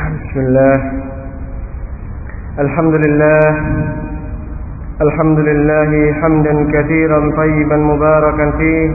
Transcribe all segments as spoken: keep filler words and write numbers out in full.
Bismillah. Alhamdulillah. Alhamdulillah hamdan katsiran tayyiban mubarakan fihi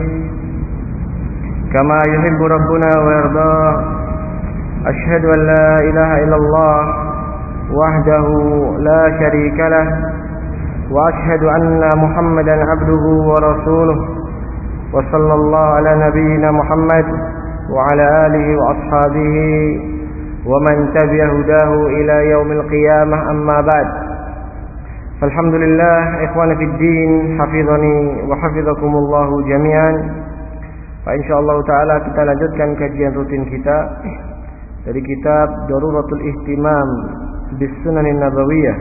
kama yuhibbu rabbuna wa yarda. Asyhadu an la ilaha illallah wahdahu la syarika lah wa asyhadu anna Muhammadan abduhu wa rasuluh. Wa sallallahu ala nabiyyina Muhammad wa ala alihi wa ashabihi wa man tabi'a hudahu ila yaumil qiyamah, amma ba'd. Alhamdulillah ikhwani fid din, hafizani wa hafizakumullah jami'an. Fa insyaallah taala kita lanjutkan kajian rutin kita dari kitab Daruratul Ihtimam bis Sunanin Nabawiyah.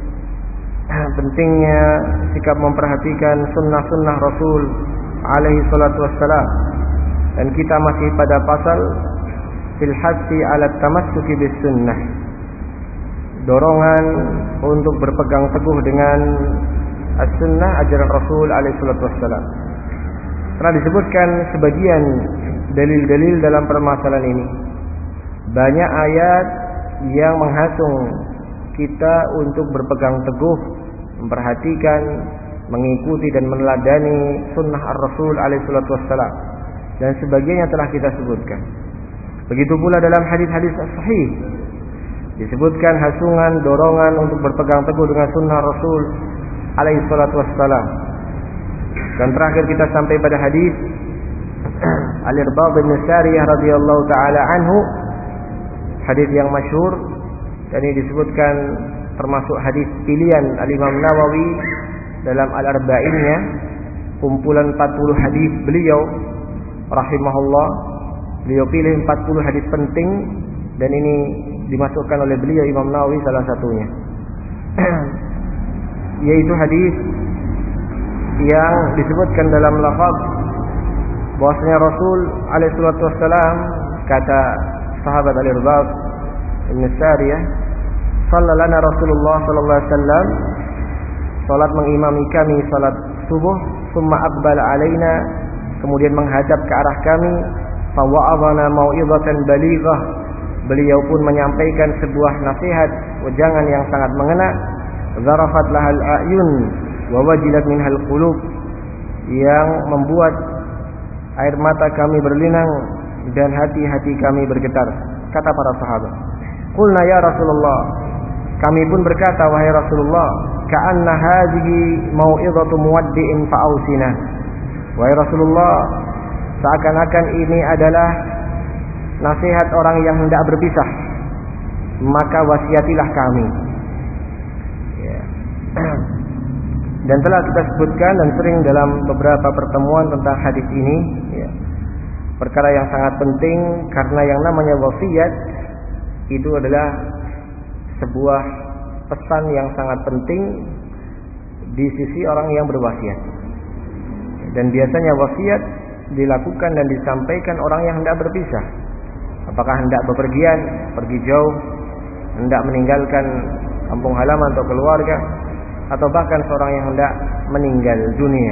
Pentingnya sikap memperhatikan sunnah-sunnah Rasul alaihi salatu wassalam. Dan kita masih pada pasal fil hasi ala tamassuki bis sunnah, dorongan untuk berpegang teguh dengan as-sunnah, ajaran Rasul alaihi salatu wassalam. Telah disebutkan sebagian dalil-dalil dalam permasalahan ini. Banyak ayat yang menghasung kita untuk berpegang teguh, memperhatikan, mengikuti dan meneladani sunnah ar-Rasul alaihi salatu wassalam, dan sebagainya telah kita sebutkan. Begitu pula dalam hadis-hadis sahih disebutkan hasungan, dorongan untuk berpegang teguh dengan sunnah Rasul alaihi salatu wassalam. Dan terakhir kita sampai pada hadis Al-Irbad bin Sariyah radhiyallahu taala anhu, hadis yang masyhur, dan ini disebutkan termasuk hadis pilihan Al-Imam Nawawi dalam Al-Arba'innya, kumpulan empat puluh hadis beliau rahimahullah. Beliau pilih empat puluh hadis penting, dan ini dimasukkan oleh beliau Imam Nawawi salah satunya. Yaitu hadis yang disebutkan dalam lafaz bahwasanya Rasul alaihi salatu wassalam, kata sahabat Al-Irbad bin Sariyah, "Shalla lana Rasulullah sallallahu alaihi wasallam, salat mengimami kami salat subuh, summa aqbala alaina, kemudian menghadap ke arah kami, fa wa'adhana mau'izatan balighah, beliau pun menyampaikan sebuah nasihat wejangan yang sangat mengena, zarafat lahal a'yun wa wajilat minhal qulub, yang membuat air mata kami berlinang dan hati-hati kami bergetar." Kata para sahabat, "Qulna ya Rasulullah," kami pun berkata, "Wahai Rasulullah, ka'anna hadhihi mau'izatu muwaddi'in fa'ausina." Wahai Rasulullah, seakan-akan ini adalah nasihat orang yang hendak berpisah, maka wasiatilah kami. Ya. Dan telah kita sebutkan dan sering dalam beberapa pertemuan tentang hadis ini, ya, perkara yang sangat penting, karena yang namanya wasiat itu adalah sebuah pesan yang sangat penting di sisi orang yang berwasiat. Dan biasanya wasiat dilakukan dan disampaikan orang yang hendak berpisah, apakah hendak bepergian, pergi jauh, hendak meninggalkan kampung halaman atau keluarga, atau bahkan seorang yang hendak meninggal dunia,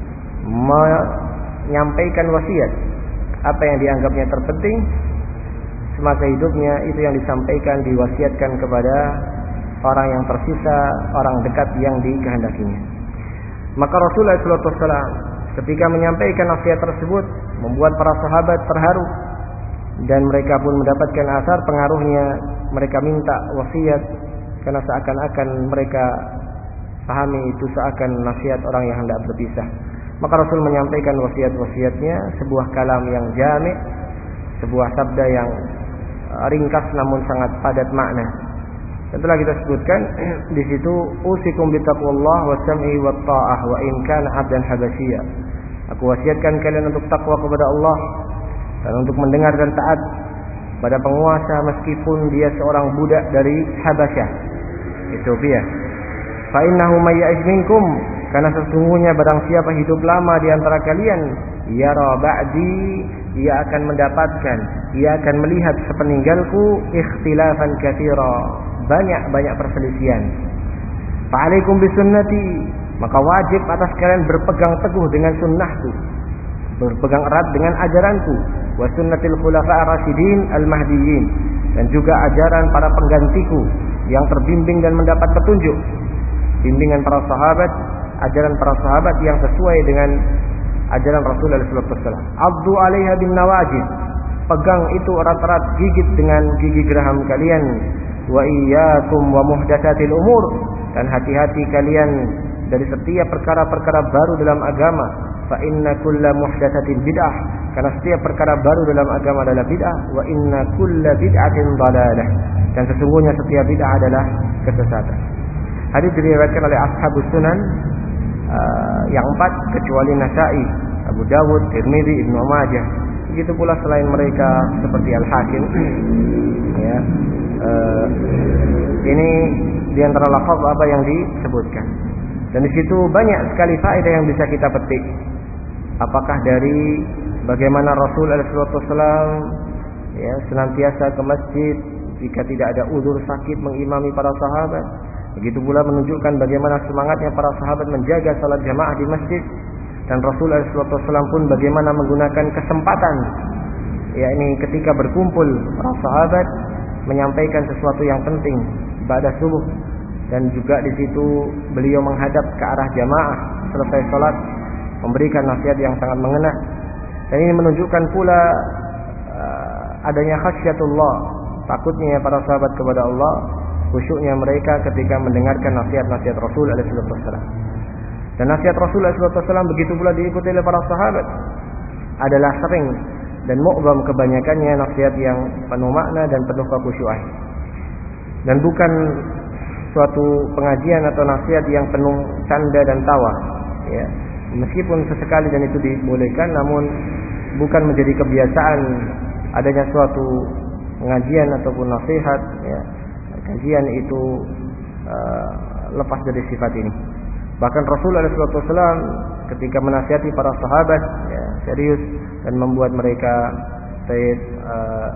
menyampaikan wasiat, apa yang dianggapnya terpenting semasa hidupnya, itu yang disampaikan, diwasiatkan kepada orang yang tersisa, orang dekat yang dikehendakinya. Maka Rasulullah shallallahu alaihi wasallam ketika menyampaikan nasihat tersebut membuat para sahabat terharu, dan mereka pun mendapatkan asar pengaruhnya. Mereka minta wasiat karena seakan-akan mereka pahami itu seakan nasihat orang yang hendak berpisah. Maka Rasul menyampaikan wasiat-wasiatnya, sebuah kalam yang jami', sebuah sabda yang ringkas namun sangat padat makna. Dan telah kita sebutkan di situ, usikum bitaqwallah wa sam'i wa ta'ah wa in kana 'abdan habasyiyya. Aku wasiatkan kalian untuk takwa kepada Allah dan untuk mendengar dan taat pada penguasa meskipun dia seorang budak dari Habasyah, Ethiopia. Fa innahu may ya'ish minkum, karena sesungguhnya barang siapa hidup lama di antara kalian, yara ba'di, ia akan mendapatkan, ia akan melihat sepeninggalku ikhtilafan katsira, banyak-banyak perselisihan. Fa'alaikum bisunnati, maka wajib atas kalian berpegang teguh dengan sunnahku, berpegang erat dengan ajaranku, wa sunnatil khulafa ar-rasyidin al-mahdiyyin, dan juga ajaran para penggantiku yang terbimbing dan mendapat petunjuk. Bimbingan para sahabat, ajaran para sahabat yang sesuai dengan ajaran Rasulullah sallallahu alaihi wasallam. Addu 'alaiha bin nawajid. Pegang itu erat-erat, gigit dengan gigi geraham kalian. Wa iyyakum wa muhdatsatil umur. Dan hati-hati kalian dari setiap perkara-perkara baru dalam agama. Fa inna kulla muhdatsatin bid'ah. Karena setiap perkara baru dalam agama adalah bid'ah. Wa inna kulla bid'atin dhalalah. Dan sesungguhnya setiap bid'ah adalah kesesatan. Hadis diriwayatkan oleh Ashabus Sunan uh, yang empat kecuali Nasa'i, Abu Dawud, Tirmidzi, Ibnu Majah. Begitu pula selain mereka seperti Al-Hakim. Ya. Uh, ini di antara lafaz apa yang disebutkan. Dan di situ banyak sekali faedah yang bisa kita petik. Apakah dari bagaimana Rasul alaihi wasallam ya senantiasa ke masjid jika tidak ada uzur sakit mengimami para sahabat. Begitu pula menunjukkan bagaimana semangatnya para sahabat menjaga salat jamaah di masjid. Dan Rasul alaihi wasallam pun bagaimana menggunakan kesempatan ya ini ketika berkumpul para sahabat menyampaikan sesuatu yang penting ibadah subuh. Dan juga di situ beliau menghadap ke arah jamaah selesai salat memberikan nasihat yang sangat mengena. Dan ini menunjukkan pula uh, adanya khasyatullah, takutnya para sahabat kepada Allah, khusyuknya mereka ketika mendengarkan nasihat-nasihat Rasul alaihi wasallam. Dan nasihat Rasul alaihi wasallam begitu pula diikuti oleh para sahabat. Adalah sering dan mu'zam kebanyakannya nasihat yang penuh makna dan penuh kekhusyuan. Dan bukan suatu pengajian atau nasihat yang penuh canda dan tawa, ya. Meskipun sesekali dan itu dibolehkan, namun bukan menjadi kebiasaan adanya suatu pengajian ataupun nasihat, ya. Kajian itu uh, lepas dari sifat ini. Bahkan Rasulullah shallallahu alaihi wasallam ketika menasihati para sahabat, ya, serius dan membuat mereka uh,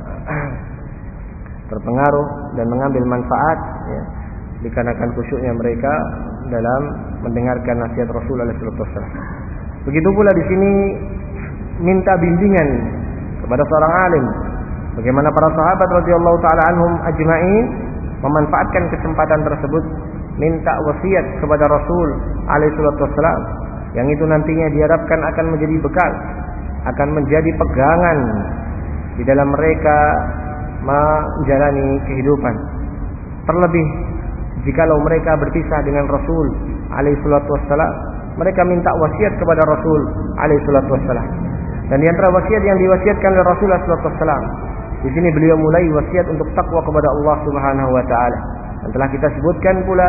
terpengaruh dan mengambil manfaat, ya, dikarenakan khusyuknya mereka dalam mendengarkan nasihat Rasulullah shallallahu alaihi wasallam. Begitu pula di sini minta bimbingan kepada seorang alim. Bagaimana para sahabat radhiyallahu taala anhum ajma'in memanfaatkan kesempatan tersebut minta wasiat kepada Rasul alaihi wasallam yang itu nantinya diharapkan akan menjadi bekal, akan menjadi pegangan di dalam mereka menjalani kehidupan. Terlebih jikalau mereka berpisah dengan Rasul alaihi wasallam, mereka minta wasiat kepada Rasul alaihi wasallam. Dan di antara wasiat yang diwasiatkan oleh Rasulullah sallallahu alaihi wasallam, di sini beliau mulai wasiat untuk takwa kepada Allah Subhanahu wa taala. Dan telah kita sebutkan pula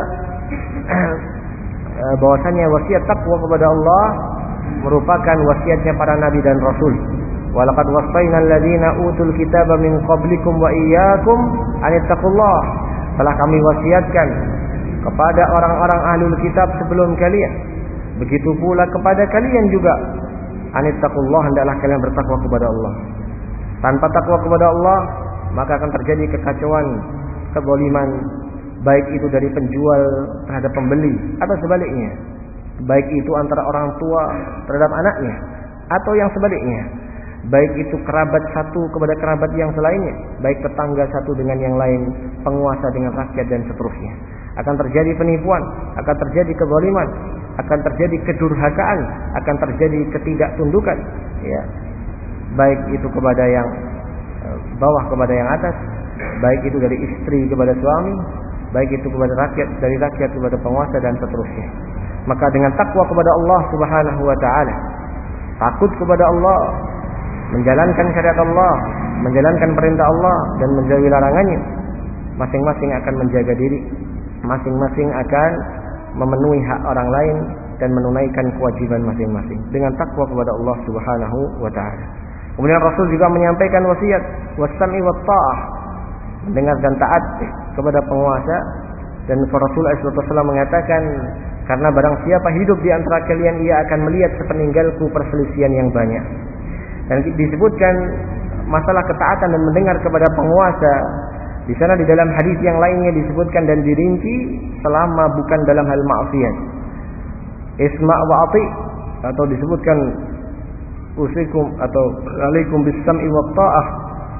bahwasanya wasiat takwa kepada Allah merupakan wasiatnya para nabi dan rasul. Walaqad wasaina alladziina utul kitaba min qablikum wa iyyakum an ittaqullah. Telah kami wasiatkan kepada orang-orang ahlul kitab sebelum kalian, begitu pula kepada kalian juga, an ittaqullah, hendaklah kalian bertakwa kepada Allah. Tanpa takwa kepada Allah, maka akan terjadi kekacauan, kezaliman, baik itu dari penjual terhadap pembeli atau sebaliknya, baik itu antara orang tua terhadap anaknya atau yang sebaliknya, baik itu kerabat satu kepada kerabat yang selainnya, baik tetangga satu dengan yang lain, penguasa dengan rakyat dan seterusnya. Akan terjadi penipuan, akan terjadi kezaliman, akan terjadi kedurhakaan, akan terjadi ketidaktundukan, ya. Baik itu kepada yang bawah kepada yang atas, baik itu dari istri kepada suami, baik itu kepada rakyat, dari rakyat kepada penguasa dan seterusnya. Maka dengan takwa kepada Allah Subhanahu wa taala, takut kepada Allah, menjalankan syariat Allah, menjalankan perintah Allah dan menjauhi larangannya, masing-masing akan menjaga diri, masing-masing akan memenuhi hak orang lain dan menunaikan kewajiban masing-masing dengan takwa kepada Allah Subhanahu wa taala. Kemudian Rasul juga menyampaikan wasiat was-sam'i wat-tha'ah, mendengar dan taat kepada penguasa. Dan Rasul sallallahu alaihi wasallam mengatakan, karena barang siapa hidup di antara kalian, ia akan melihat sepeninggalku perselisihan yang banyak. Dan disebutkan masalah ketaatan dan mendengar kepada penguasa. Di sana di dalam hadis yang lainnya disebutkan dan dirinci selama bukan dalam hal maksiat. Isma' wa ati, atau disebutkan usikum atau alaikum bis-sam'i wat-tha'ah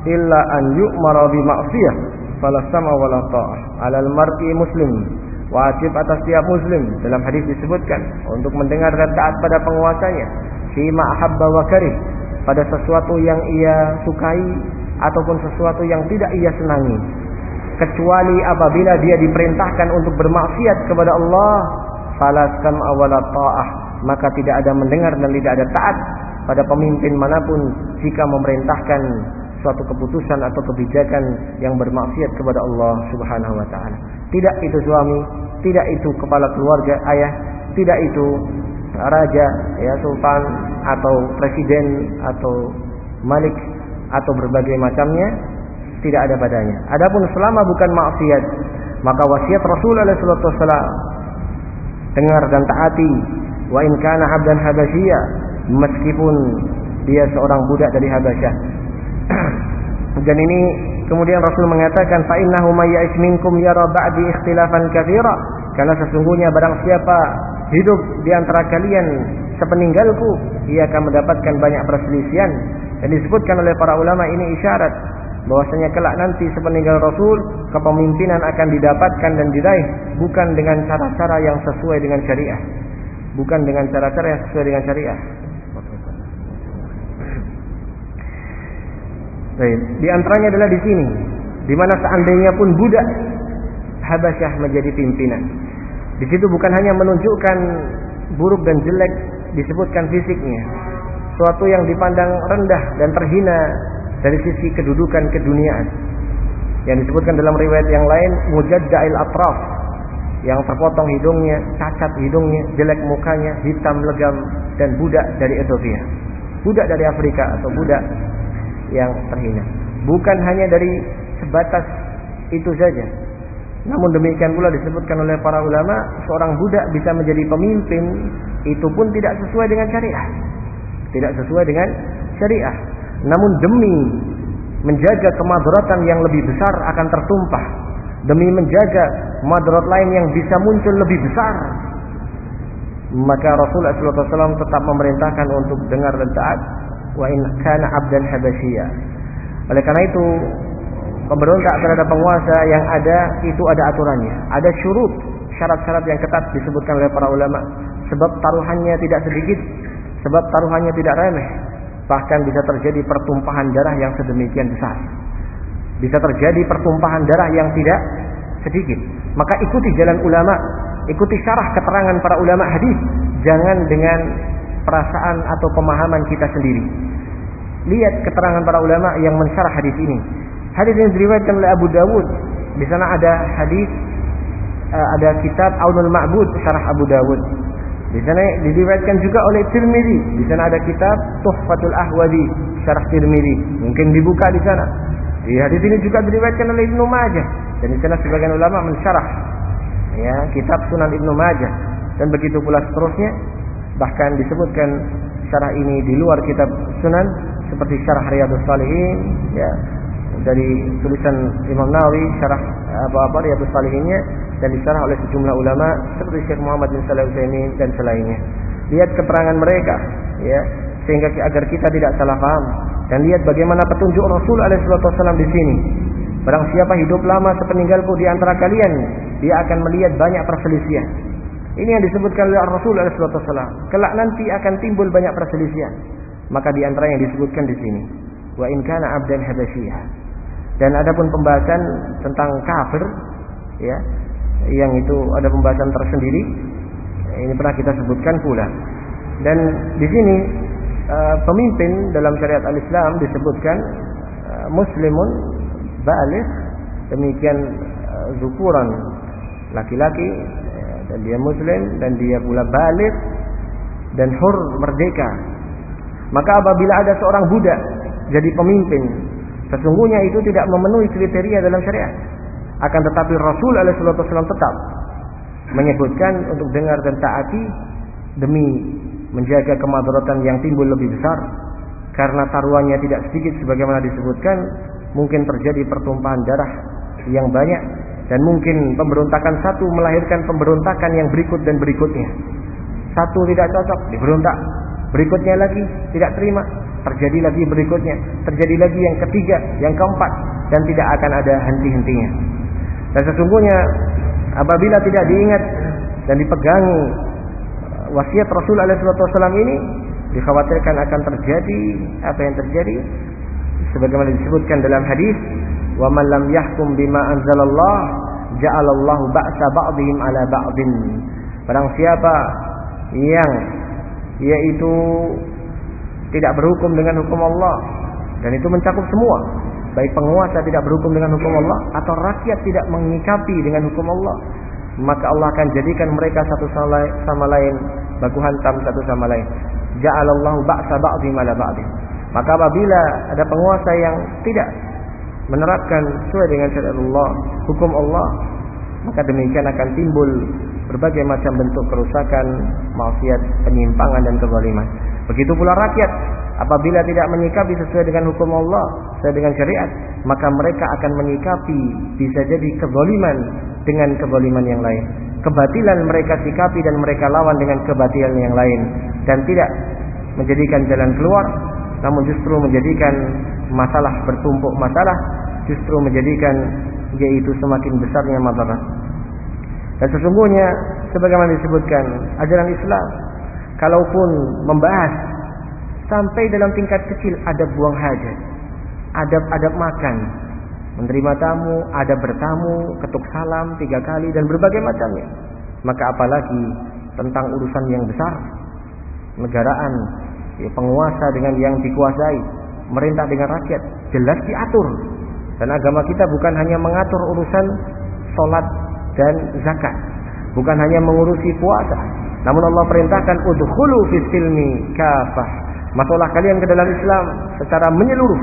illa an yu'mara bi ma'siyah fala sam'a wala ta'ah 'alal mar'i muslim. Wajib atas setiap muslim, dalam hadis disebutkan, untuk mendengar dan taat pada penguasanya, fima ahabba wa karih, pada sesuatu yang ia sukai ataupun sesuatu yang tidak ia senangi, kecuali apabila dia diperintahkan untuk bermaksiat kepada Allah, fala sam'a wala ta'ah, maka tidak ada mendengar dan tidak ada taat pada pemimpin manapun jika memerintahkan suatu keputusan atau kebijakan yang bermaksiat kepada Allah Subhanahu wa taala. Tidak itu suami, tidak itu kepala keluarga, ayah, tidak itu raja, ya, sultan atau presiden atau malik atau berbagai macamnya, tidak ada padanya. Adapun selama bukan maksiat, maka wasiat Rasul alaihi salatu wasallam, dengar dan taati, wa in kana 'abdan habasyiyya, meskipun dia seorang budak dari Habasyah. Dan ini kemudian Rasul mengatakan, fa innahu may ya'ish minkum yara ba'di ikhtilafan katsira, karena sesungguhnya barang siapa hidup di antara kalian sepeninggalku, ia akan mendapatkan banyak perselisihan. Dan disebutkan oleh para ulama ini isyarat bahwasanya kelak nanti sepeninggal Rasul, kepemimpinan akan didapatkan dan diraih bukan dengan cara-cara yang sesuai dengan syariah, bukan dengan cara-cara yang sesuai dengan syariah. Baik, di antaranya adalah di sini, di mana seandainya pun budak Habasyah menjadi pimpinan, di situ bukan hanya menunjukkan buruk dan jelek, disebutkan fisiknya, suatu yang dipandang rendah dan terhina dari sisi kedudukan keduniaan, yang disebutkan dalam riwayat yang lain mujadda'il atraf, yang terpotong hidungnya, cacat hidungnya, jelek mukanya, hitam legam, dan budak dari Ethiopia, budak dari Afrika atau budak yang terhina. Bukan hanya dari sebatas itu saja, namun demikian pula disebutkan oleh para ulama, seorang budak bisa menjadi pemimpin, itu pun tidak sesuai dengan syariah, tidak sesuai dengan syariah, namun demi menjaga kemadaratan yang lebih besar akan tertumpah, demi menjaga madarat lain yang bisa muncul lebih besar, maka Rasulullah shallallahu alaihi wasallam tetap memerintahkan untuk dengar dan taat, wa in kana 'abdan habasyiyya. Oleh karena itu, pemberontak terhadap penguasa yang ada itu ada aturannya, ada syurut, syarat-syarat yang ketat disebutkan oleh para ulama, sebab taruhannya tidak sedikit, sebab taruhannya tidak remeh, bahkan bisa terjadi pertumpahan darah yang sedemikian besar, bisa terjadi pertumpahan darah yang tidak sedikit. Maka ikuti jalan ulama, ikuti syarah keterangan para ulama hadis, jangan dengan perasaan atau pemahaman kita sendiri. Lihat keterangan para ulama yang mensyarah hadis ini. Hadis ini diriwayatkan oleh Abu Dawud. Di sana ada hadis, ada kitab Aunul Ma'bud syarah Abu Dawud. Di sana diriwayatkan juga oleh Tirmidzi. Di sana ada kitab Tuhfatul Ahwadi syarah Tirmidzi. Mungkin dibuka di sana. Di hadis ini juga diriwayatkan oleh Ibnu Majah, dan di sana sebagian ulama mensyarah ya kitab Sunan Ibnu Majah, dan begitu pula seterusnya. Bahkan disebutkan syarah ini di luar kitab Sunan, seperti syarah Riyadhus Shalihin ya, dari tulisan Imam Nawawi, syarah apa-apa Riyadhus Shalihinnya, dan disyarah oleh sejumlah ulama seperti Syekh Muhammad bin Shalih Al-Utsaimin dan selainnya. Lihat keterangan mereka ya, sehingga agar kita tidak salah paham, dan lihat bagaimana petunjuk Rasul alaihi wasallam di sini. Barang siapa hidup lama sepeninggalku di antara kalian, dia akan melihat banyak perselisihan. Ini yang disebutkan oleh Rasul alaihi wasallam. Kelak nanti akan timbul banyak perselisihan. Maka di antara yang disebutkan di sini, wa in kana 'abdan habasyiyya. Dan adapun pembahasan tentang kafir ya, yang itu ada pembahasan tersendiri. Ini pernah kita sebutkan pula. Dan di sini uh, pemimpin dalam syariat al-Islam disebutkan uh, muslimun baligh, demikian uh, zukuran, laki-laki, dan dia muslim, dan dia pula baligh dan hur, merdeka. Maka apabila ada seorang budak jadi pemimpin, sesungguhnya itu tidak memenuhi kriteria dalam syariat. Akan tetapi Rasul alaihi wasallam tetap menyebutkan untuk dengar dan taati demi menjaga kemadaratan yang timbul lebih besar, karena taruhannya tidak sedikit sebagaimana disebutkan, mungkin terjadi pertumpahan darah yang banyak, dan mungkin pemberontakan satu melahirkan pemberontakan yang berikut dan berikutnya. Satu tidak cocok, diberontak, berikutnya lagi tidak terima, terjadi lagi berikutnya, terjadi lagi yang ketiga, yang keempat, dan tidak akan ada henti-hentinya. Dan sesungguhnya apabila tidak diingat dan dipegangi wasiat Rasul alaihi wasallam ini, dikhawatirkan akan terjadi apa yang terjadi sebagaimana disebutkan dalam hadis, wa man lam yahkum bima anzalallah ja'alallahu ba'sa ba'dihim ala ba'din. Barang siapa yang yaitu tidak berhukum dengan hukum Allah, dan itu mencakup semua, baik penguasa tidak berhukum dengan hukum Allah atau rakyat tidak mengikapi dengan hukum Allah, maka Allah akan jadikan mereka satu sama lain baku hantam satu sama lain. Ja'alallahu ba'sa ba'dihim ala ba'din. Maka apabila ada penguasa yang tidak menerapkan sesuai dengan syariat Allah, hukum Allah, maka demikian akan timbul berbagai macam bentuk kerusakan, maksiat, penyimpangan dan kezaliman. Begitu pula rakyat, apabila tidak menyikapi sesuai dengan hukum Allah, sesuai dengan syariat, maka mereka akan menyikapi bisa jadi kezaliman dengan kezaliman yang lain. Kebatilan mereka sikapi dan mereka lawan dengan kebatilan yang lain, dan tidak menjadikan jalan keluar, namun justru menjadikan masalah bertumpuk masalah, justru menjadikan yaitu semakin besarnya madarat. Dan sesungguhnya sebagaimana disebutkan, ajaran Islam kalaupun membahas sampai dalam tingkat kecil adab buang hajat, adab-adab makan, menerima tamu, adab bertamu, ketuk salam tiga kali dan berbagai macamnya, maka apalagi tentang urusan yang besar, negaraan, ya, penguasa dengan yang dikuasai, merintah dengan rakyat, jelas diatur. Dan agama kita bukan hanya mengatur urusan sholat dan zakat, bukan hanya mengurusi puasa, namun Allah perintahkan udkhulu fis silmi kafah, masuklah kalian ke dalam Islam secara menyeluruh.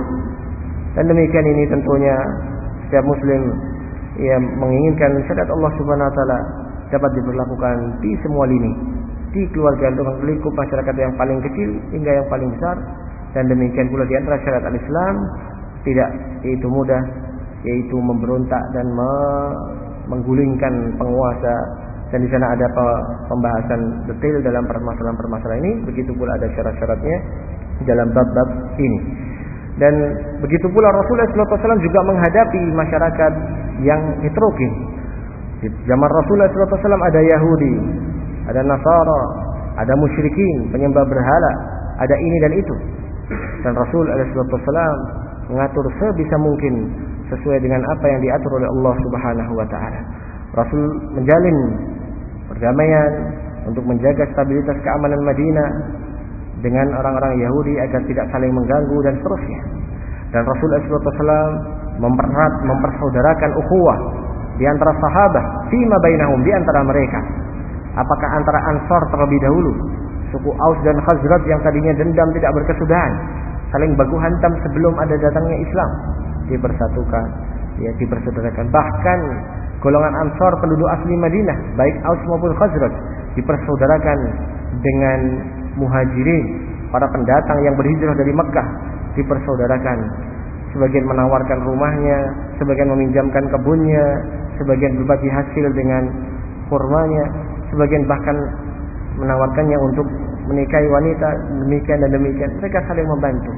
Dan demikian ini tentunya setiap muslim yang menginginkan syariat Allah Subhanahu wa taala dapat diberlakukan di semua lini, di keluarga, dengan lingkup masyarakat yang paling kecil hingga yang paling besar. Dan demikian pula di antara syariat al-Islam tidak yaitu mudah, yaitu memberontak dan me- menggulingkan penguasa. Dan di sana ada pembahasan detail dalam permasalahan-permasalahan ini. Begitu pula ada syarat-syaratnya dalam bab-bab ini. Dan begitu pula Rasulullah shallallahu alaihi wasallam juga menghadapi masyarakat yang heterogen. Di zaman Rasulullah shallallahu alaihi wasallam ada Yahudi, ada Nasara, ada musyrikin, penyembah berhala, ada ini dan itu. Dan Rasul shallallahu alaihi wasallam mengatur sebisa mungkin sesuai dengan apa yang diatur oleh Allah Subhanahu wa taala. Rasul menjalin perdamaian untuk menjaga stabilitas keamanan Madinah dengan orang-orang Yahudi agar tidak saling mengganggu dan seterusnya. Dan Rasul shallallahu alaihi wasallam mempererat, mempersaudarakan ukhuwah di antara sahabat, fima bainahum, di antara mereka. Apakah antara Ansar terlebih dahulu, suku Aus dan Khazraj yang tadinya dendam tidak berkesudahan, saling baku hantam sebelum ada datangnya Islam, dipersatukan, ya dipersaudarakan. Bahkan golongan Ansar penduduk asli Madinah, baik Aus maupun Khazraj, dipersaudarakan dengan Muhajirin, para pendatang yang berhijrah dari Mekah, dipersaudarakan. Sebagian menawarkan rumahnya, sebagian meminjamkan kebunnya, sebagian berbagi hasil dengan kurmanya, sebagian bahkan menawarkannya untuk menikahi wanita, demikian dan demikian. Mereka saling membantu.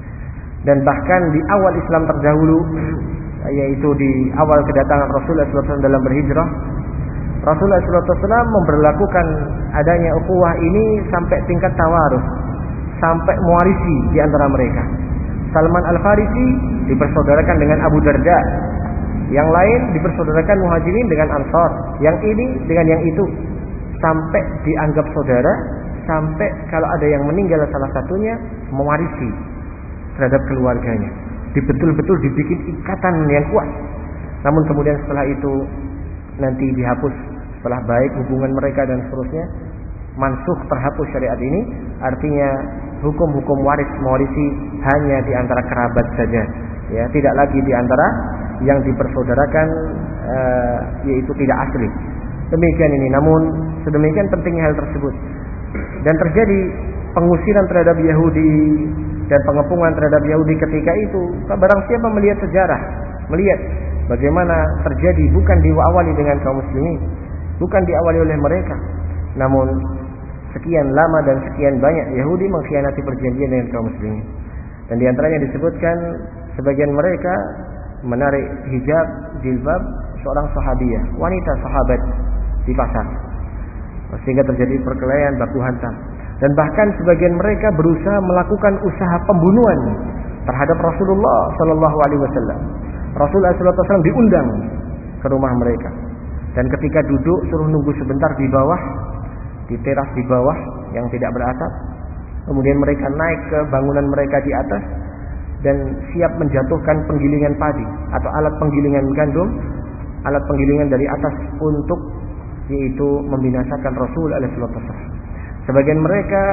Dan bahkan di awal Islam terdahulu, yaitu di awal kedatangan Rasulullah shallallahu alaihi wasallam dalam berhijrah, Rasulullah shallallahu alaihi wasallam memberlakukan adanya ukhuwah ini sampai tingkat tawarus, sampai mewarisi di antara mereka. Salman Al-Farisi dipersaudarakan dengan Abu Darda, yang lain dipersaudarakan Muhajirin dengan Ansar, yang ini dengan yang itu, sampai dianggap saudara, sampai kalau ada yang meninggal salah satunya mewarisi terhadap keluarganya. Betul-betul dibikin ikatan yang kuat. Namun kemudian setelah itu nanti dihapus, setelah baik hubungan mereka dan seterusnya, mansukh, terhapus syariat ini. Artinya hukum-hukum waris mewarisi hanya di antara kerabat saja, ya, tidak lagi di antara yang dipersaudarakan, uh, yaitu tidak asli. Demikian ini. Namun sedemikian pentingnya hal tersebut, dan terjadi pengusiran terhadap Yahudi dan pengepungan terhadap Yahudi ketika itu. Barang siapa melihat sejarah, melihat bagaimana terjadi, bukan diawali dengan kaum muslimin, bukan diawali oleh mereka, namun sekian lama dan sekian banyak Yahudi mengkhianati perjanjian dengan kaum muslimin. Dan di antaranya disebutkan sebagian mereka menarik hijab, jilbab seorang sahabiah, wanita sahabat di pasar, sehingga terjadi perkelahian baku hantam. Dan bahkan sebagian mereka berusaha melakukan usaha pembunuhan terhadap Rasulullah Sallallahu Alaihi Wasallam. Rasulullah Sallallahu Alaihi Wasallam diundang ke rumah mereka, dan ketika duduk suruh nunggu sebentar di bawah, di teras di bawah yang tidak beratap. Kemudian mereka naik ke bangunan mereka di atas dan siap menjatuhkan penggilingan padi atau alat penggilingan gandum, alat penggilingan dari atas untuk yaitu membinasakan Rasul alaihi wasallam. Sebagian mereka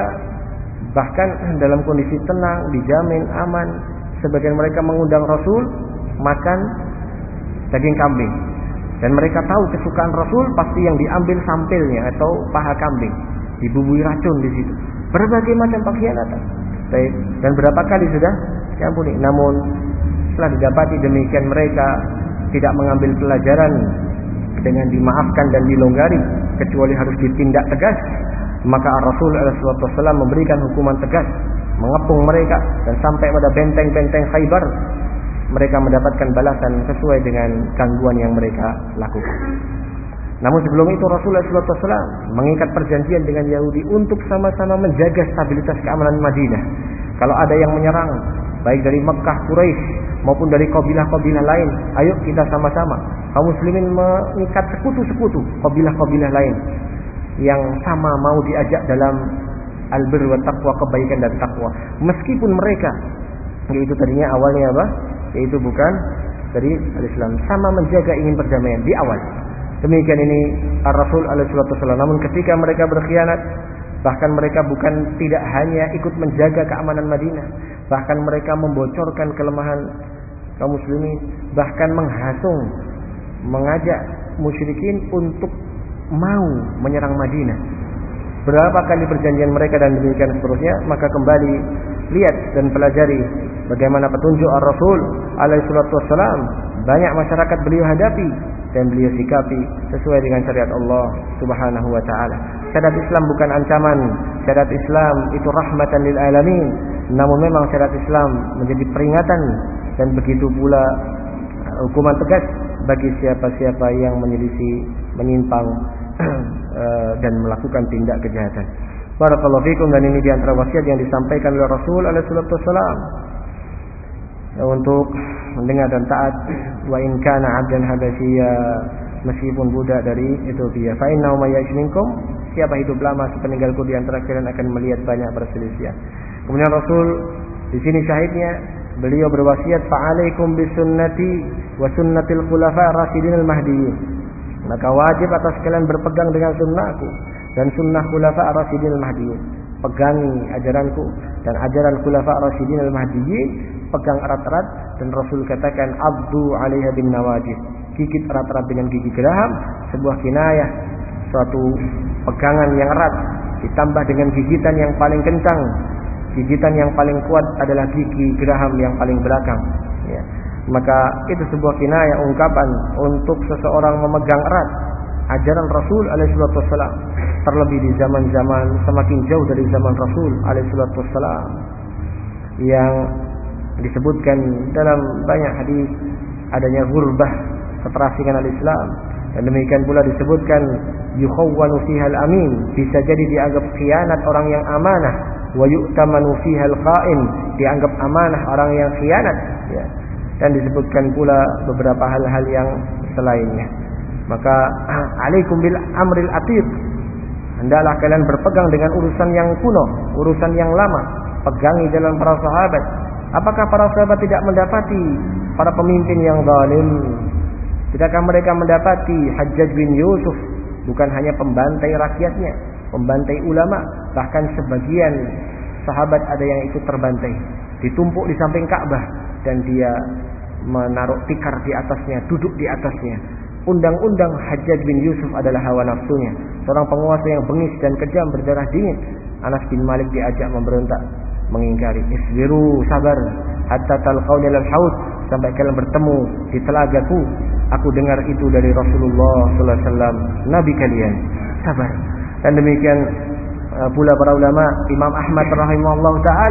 bahkan dalam kondisi tenang, dijamin aman. Sebagian mereka mengundang Rasul makan daging kambing, dan mereka tahu kesukaan Rasul pasti yang diambil sampilnya atau paha kambing, dibumbui racun di situ. Berbagai macam pengkhianatan. Baik, dan berapa kali sudah diampuni. Namun setelah didapati demikian, mereka tidak mengambil pelajaran dengan dimaafkan dan dilonggari, kecuali harus ditindak tegas. Maka Rasul alaihi wasallam memberikan hukuman tegas, mengepung mereka, dan sampai pada benteng-benteng Khaybar mereka mendapatkan balasan sesuai dengan gangguan yang mereka lakukan. Namun sebelum itu Rasulullah shallallahu alaihi wasallam mengikat perjanjian dengan Yahudi untuk sama-sama menjaga stabilitas keamanan Madinah. Kalau ada yang menyerang, baik dari Mekah, Quraisy maupun dari kabilah-kabilah lain, ayo kita sama-sama. Kaum muslimin mengikat sekutu-sekutu kabilah-kabilah lain yang sama mau diajak dalam albir wa taqwa, kebaikan dan takwa. Meskipun mereka, yaitu tadinya awalnya apa? Yaitu bukan dari Islam, sama menjaga ingin perdamaian di awal. Demikian ini Ar-Rasul alaihi wasallam. Namun ketika mereka berkhianat, bahkan mereka bukan tidak hanya ikut menjaga keamanan Madinah, bahkan mereka membocorkan kelemahan kaum muslimin, bahkan menghasung, mengajak musyrikin untuk mau menyerang Madinah. Berapa kali perjanjian mereka dan demikian seterusnya. Maka kembali lihat dan pelajari bagaimana petunjuk Ar-Rasul alaihi wasallam. Banyak masyarakat beliau hadapi dan beliau sikapi sesuai dengan syariat Allah Subhanahu wa taala. Syariat Islam bukan ancaman, syariat Islam itu rahmatan lil alamin. Namun memang syariat Islam menjadi peringatan dan begitu pula hukuman tegas bagi siapa-siapa yang menyelisih, menyimpang dan melakukan tindak kejahatan. Barakallahu fikum. Dan ini di antara wasiat yang disampaikan oleh Rasul alaihi wasallam untuk mendengar dan taat. Wa in kana 'abdan habasyiya, meskipun budak dari Ethiopia. Fa innahu may ya'ish minkum, siapa hidup lama sepeninggalku di antara kalian akan melihat banyak perselisihan. Kemudian Rasul di sini syahidnya, beliau berwasiat, fa'alaikum bisunnati wa sunnatil khulafa' ar-rasyidin al-mahdiyyin. Maka wajib atas kalian berpegang dengan sunnahku dan sunnah khulafa' ar-rasyidin al-mahdiyyin. Pegangi ajaranku dan ajaran khulafa' ar-rasyidin al-mahdiyyin, pegang erat-erat. Dan Rasul katakan, abdu 'alaiha bin nawajid, gigit erat-erat dengan gigi geraham. Sebuah kinayah, suatu pegangan yang erat ditambah dengan gigitan yang paling kencang. Gigitan yang paling kuat adalah gigi geraham yang paling belakang, ya. Maka itu sebuah kinayah, ungkapan untuk seseorang memegang erat ajaran Rasul alaihi wasallam. Terlebih di zaman-zaman semakin jauh dari zaman Rasul alaihi wasallam, yang disebutkan dalam banyak hadis adanya ghurbah, keterasingan al-Islam. Dan demikian pula disebutkan yukhawwanu fiha al-amin, bisa jadi dianggap khianat orang yang amanah. Wa yu'tamanu fiha al-kha'in, dianggap amanah orang yang khianat, ya. Dan disebutkan pula beberapa hal-hal yang selainnya. Maka alaikum bil amril atiq, hendaklah kalian berpegang dengan urusan yang kuno, urusan yang lama. Pegangi jalan para sahabat. Apakah para sahabat tidak mendapati para pemimpin yang zalim? Tidakkah mereka mendapati Hajjaj bin Yusuf bukan hanya pembantai rakyatnya, pembantai ulama, bahkan sebagian sahabat ada yang ikut terbantai, ditumpuk di samping Ka'bah, dan dia menaruh tikar di atasnya, duduk di atasnya. Undang-undang Hajjaj bin Yusuf adalah hawa nafsunya, seorang penguasa yang bengis dan kejam, berdarah dingin. Anas bin Malik diajak memberontak, mengingkari. Isbiru, sabar, hatta talqauni al haud, sampai kalian bertemu di telagaku. Aku dengar itu dari Rasulullah sallallahu alaihi wasallam, nabi kalian. Sabar. Dan demikian pula para ulama, Imam Ahmad rahimahullah taala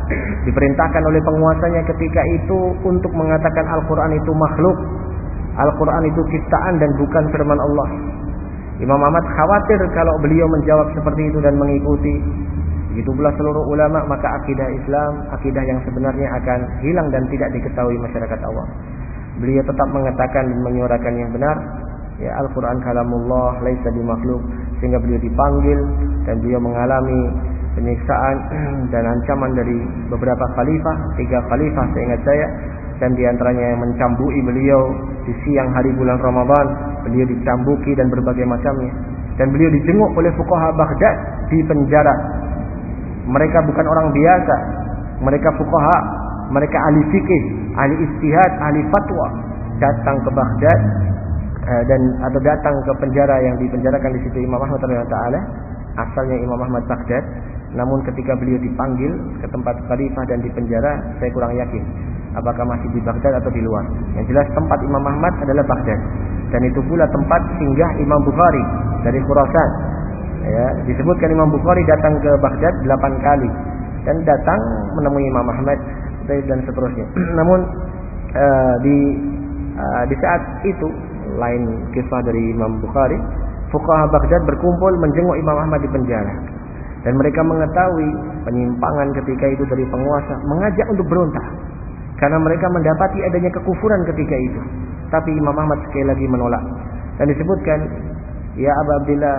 diperintahkan oleh penguasanya ketika itu untuk mengatakan Al-Quran itu makhluk, Al-Quran itu ciptaan dan bukan firman Allah. Imam Ahmad khawatir kalau beliau menjawab seperti itu dan mengikuti. Begitu pula seluruh ulama, maka akidah Islam, akidah yang sebenarnya akan hilang dan tidak diketahui masyarakat awam. Beliau tetap mengatakan dan menyuarakan yang benar, ya Al-Quran kalamullah laisa bimakhluk, sehingga beliau dipanggil dan beliau mengalami penyiksaan dan ancaman dari beberapa khalifah, tiga khalifah seingat saya, dan diantaranya yang mencambui beliau di siang hari bulan Ramadan, beliau dicambuki dan berbagai macamnya, dan beliau dijenguk oleh fuqaha Baghdad di penjara. Mereka bukan orang biasa, mereka fuqaha, mereka ahli fikih, ahli ijtihad, ahli fatwa, datang ke Baghdad eh, dan atau datang ke penjara yang dipenjarakan di situ Imam Ahmad radhiyallahu taala. Asalnya Imam Ahmad Baghdad, namun ketika beliau dipanggil ke tempat khalifah dan dipenjara, saya kurang yakin apakah masih di Baghdad atau di luar. Yang jelas tempat Imam Ahmad adalah Baghdad, dan itu pula tempat singgah Imam Bukhari dari Khurasan. Ya, disebutkan Imam Bukhari datang ke Baghdad delapan kali dan datang menemui Imam Ahmad dan seterusnya. Namun uh, di uh, di saat itu, lain kisah dari Imam Bukhari, fuqaha Baghdad berkumpul menjenguk Imam Ahmad di penjara, dan mereka mengetahui penyimpangan ketika itu dari penguasa, mengajak untuk berontak karena mereka mendapati adanya kekufuran ketika itu. Tapi Imam Ahmad sekali lagi menolak, dan disebutkan, ya Abu Abdillah,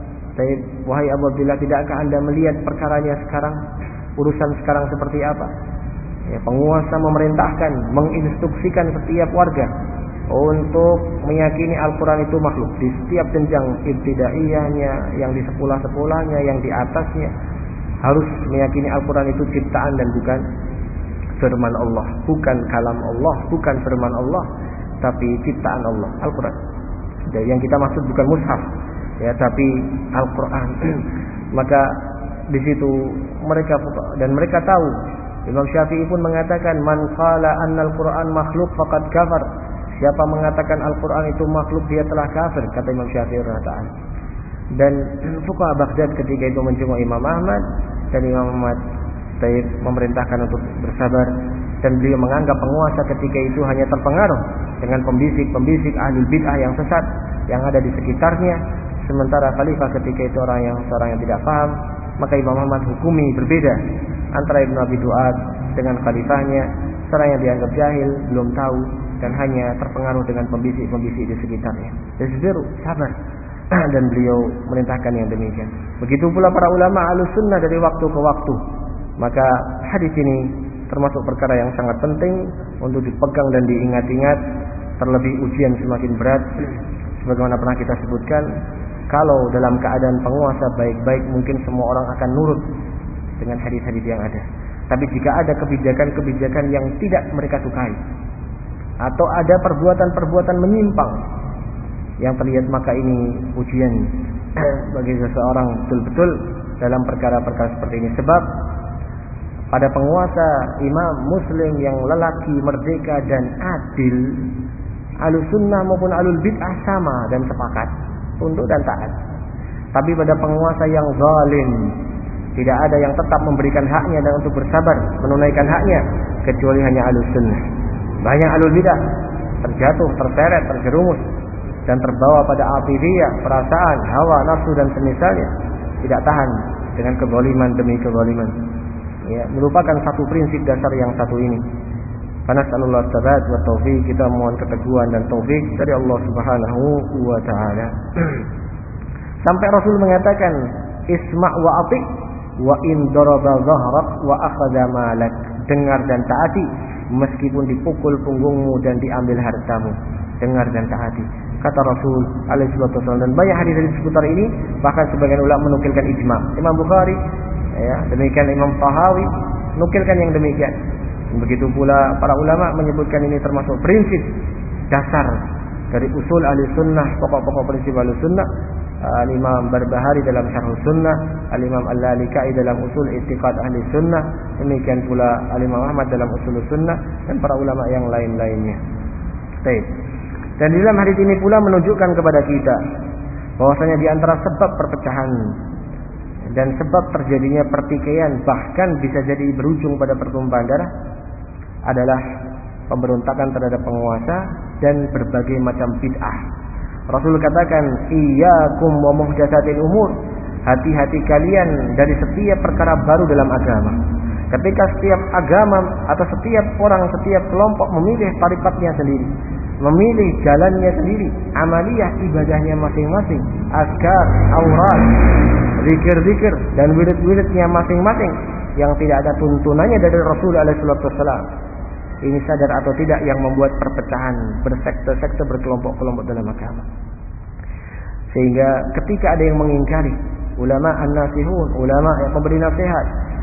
wahai Abu Abdillah, tidakkah anda melihat perkaranya sekarang, urusan sekarang seperti apa? Ya, penguasa memerintahkan, menginstruksikan setiap warga untuk meyakini Al-Quran itu makhluk di setiap jenjang ibtidaiyahnya, yang di sekolah-sekolahnya, yang di atasnya, harus meyakini Al-Quran itu ciptaan dan bukan firman Allah, bukan kalam Allah, bukan firman Allah, tapi ciptaan Allah, Al-Quran. Dan yang kita maksud bukan mushaf, ya, tapi Al-Quran. Maka di situ mereka dan mereka tahu, Imam Syafi'i pun mengatakan, man qala anna al-Quran makhluk faqad kafar. Siapa mengatakan Al-Quran itu makhluk, dia telah kafir, kata Imam Syafi'i radhiyallahu anhu. Dan fuqaha Baghdad ketika itu menjenguk Imam Ahmad, dan Imam Ahmad Taib memerintahkan untuk bersabar, dan beliau menganggap penguasa ketika itu hanya terpengaruh dengan pembisik-pembisik ahlul bid'ah yang sesat yang ada di sekitarnya. Sementara khalifah ketika itu orang yang seorang yang tidak paham, maka Imam Ahmad hukumi berbeda antara Ibnu Abi Duad dengan khalifahnya, seorang yang dianggap jahil, belum tahu, dan hanya terpengaruh dengan pembisik-pembisik di sekitarnya. Isbiru, sabar. Dan beliau merintahkan yang demikian. Begitu pula para ulama Ahlussunnah dari waktu ke waktu. Maka hadis ini termasuk perkara yang sangat penting untuk dipegang dan diingat-ingat, terlebih ujian semakin berat. Sebagaimana pernah kita sebutkan, kalau dalam keadaan penguasa baik-baik, mungkin semua orang akan nurut dengan hadis-hadis yang ada. Tapi jika ada kebijakan-kebijakan yang tidak mereka sukai, atau ada perbuatan-perbuatan menyimpang yang terlihat, maka ini ujian bagi seseorang betul-betul dalam perkara-perkara seperti ini. Sebab pada penguasa imam muslim yang lelaki, merdeka dan adil, Ahlussunnah maupun ahlul bid'ah sama dan sepakat, tunduk dan taat. Tapi pada penguasa yang zalim, tidak ada yang tetap memberikan haknya dan untuk bersabar menunaikan haknya, kecuali hanya Ahlussunnah. Banyak ahlul bid'ah terjatuh, terseret, terjerumus dan terbawa pada atifiyah, perasaan, hawa, nafsu dan semisalnya, tidak tahan dengan kezaliman demi kezaliman. Ya, merupakan satu prinsip dasar yang satu ini. Nasallallahu tabat wa taufik, kita mohon keteguhan dan taufik dari Allah Subhanahu wa taala. Sampai Rasul mengatakan, isma' wa ati' wa in daraba dhahrak wa akhadha malak. Dengar dan taati meskipun dipukul punggungmu dan diambil hartamu. Dengar dan taati, kata Rasul alaihi wasallam. Dan banyak hadis dari seputar ini, bahkan sebagian ulama menukilkan ijma'. Imam Bukhari, ya, demikian Imam Tahawi nukilkan yang demikian. Begitu pula para ulama menyebutkan ini termasuk prinsip dasar dari usul ahli sunnah, pokok-pokok prinsip ahli sunnah. Al-Imam Barbahari dalam Syarh Sunnah, Al-Imam Al-Lalikai dalam usul i'tiqad ahli sunnah, demikian pula Al-Imam Ahmad dalam usul sunnah, dan para ulama yang lain-lainnya. Baik. Dan di dalam hadis ini pula menunjukkan kepada kita bahwasanya di antara sebab perpecahan dan sebab terjadinya pertikaian bahkan bisa jadi berujung pada pertumpahan darah adalah pemberontakan terhadap penguasa dan berbagai macam bid'ah. Rasul katakan, iyyakum wa muhdatsatil umur, hati-hati kalian dari setiap perkara baru dalam agama. Ketika setiap agama atau setiap orang, setiap kelompok memilih tarikatnya sendiri, memilih jalannya sendiri, amaliyah ibadahnya masing-masing, azkar, aurat, zikir-zikir dan wirid-wiridnya masing-masing yang tidak ada tuntunannya dari Rasul alaihi wasallam. Ini sadar atau tidak yang membuat perpecahan, bersekte-sekte, berkelompok-kelompok dalam agama. Sehingga ketika ada yang mengingkari, ulama an-nasihun, ulama yang memberi nasihat,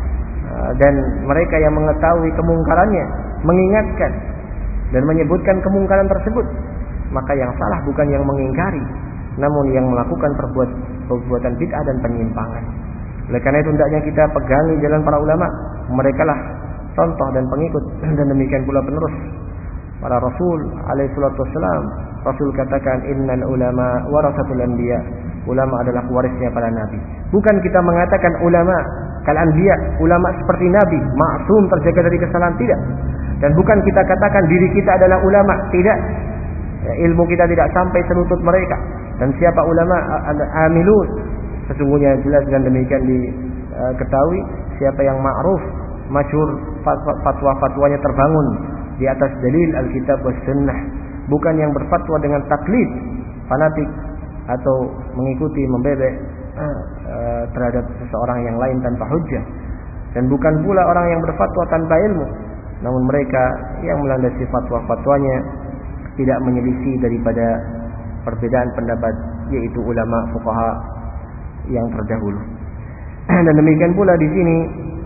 dan mereka yang mengetahui kemungkarannya, mengingatkan dan menyebutkan kemungkaran tersebut, maka yang salah bukan yang mengingkari, namun yang melakukan perbuat, perbuatan bid'ah dan penyimpangan. Oleh karena itu hendaknya kita pegangi jalan para ulama. Mereka lah contoh dan pengikut, dan demikian pula penerus para Rasul alaihi salatu wassalam. Rasul katakan, innal ulama warasatul anbiya, ulama adalah warisnya para nabi. Bukan kita mengatakan ulama kal anbiya, ulama seperti nabi, maksum, terjaga dari kesalahan, tidak. Dan bukan kita katakan diri kita adalah ulama, tidak. Ya, ilmu kita tidak sampai selutut mereka. Dan siapa ulama amilun, sesungguhnya jelas dan demikian diketahui siapa yang ma'ruf, masyhur, fatwa-fatwanya terbangun di atas dalil Alkitab was sunnah, bukan yang berfatwa dengan taklid, fanatik atau mengikuti, membebek uh, terhadap seseorang yang lain tanpa hujjah, dan bukan pula orang yang berfatwa tanpa ilmu, namun mereka yang melandasi fatwa-fatwanya tidak menyelisih daripada perbedaan pendapat, yaitu ulama fuqaha yang terdahulu. Dan demikian pula di sini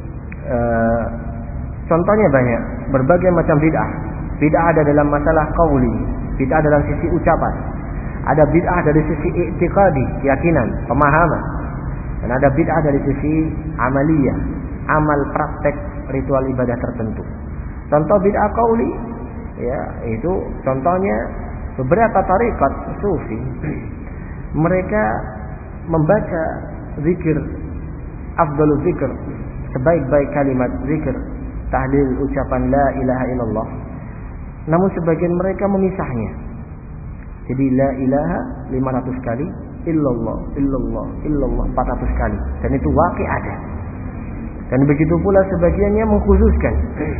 uh, contohnya banyak, berbagai macam bid'ah. Bid'ah ada dalam masalah qauli, bid'ah dalam sisi ucapan, ada bid'ah dari sisi i'tiqadi, keyakinan, pemahaman, dan ada bid'ah dari sisi amaliyah, amal praktek ritual ibadah tertentu. Contoh bid'ah qauli, ya, itu contohnya beberapa tarekat sufi, mereka membaca zikir, afdalul zikr, sebaik-baik kalimat zikir, tahlil, ucapan la ilaha illallah, namun sebagian mereka memisahnya. Jadi la ilaha lima ratus kali, illallah, illallah, illallah empat ratus kali, dan itu waqi ada. Dan begitu pula sebagiannya mengkhususkan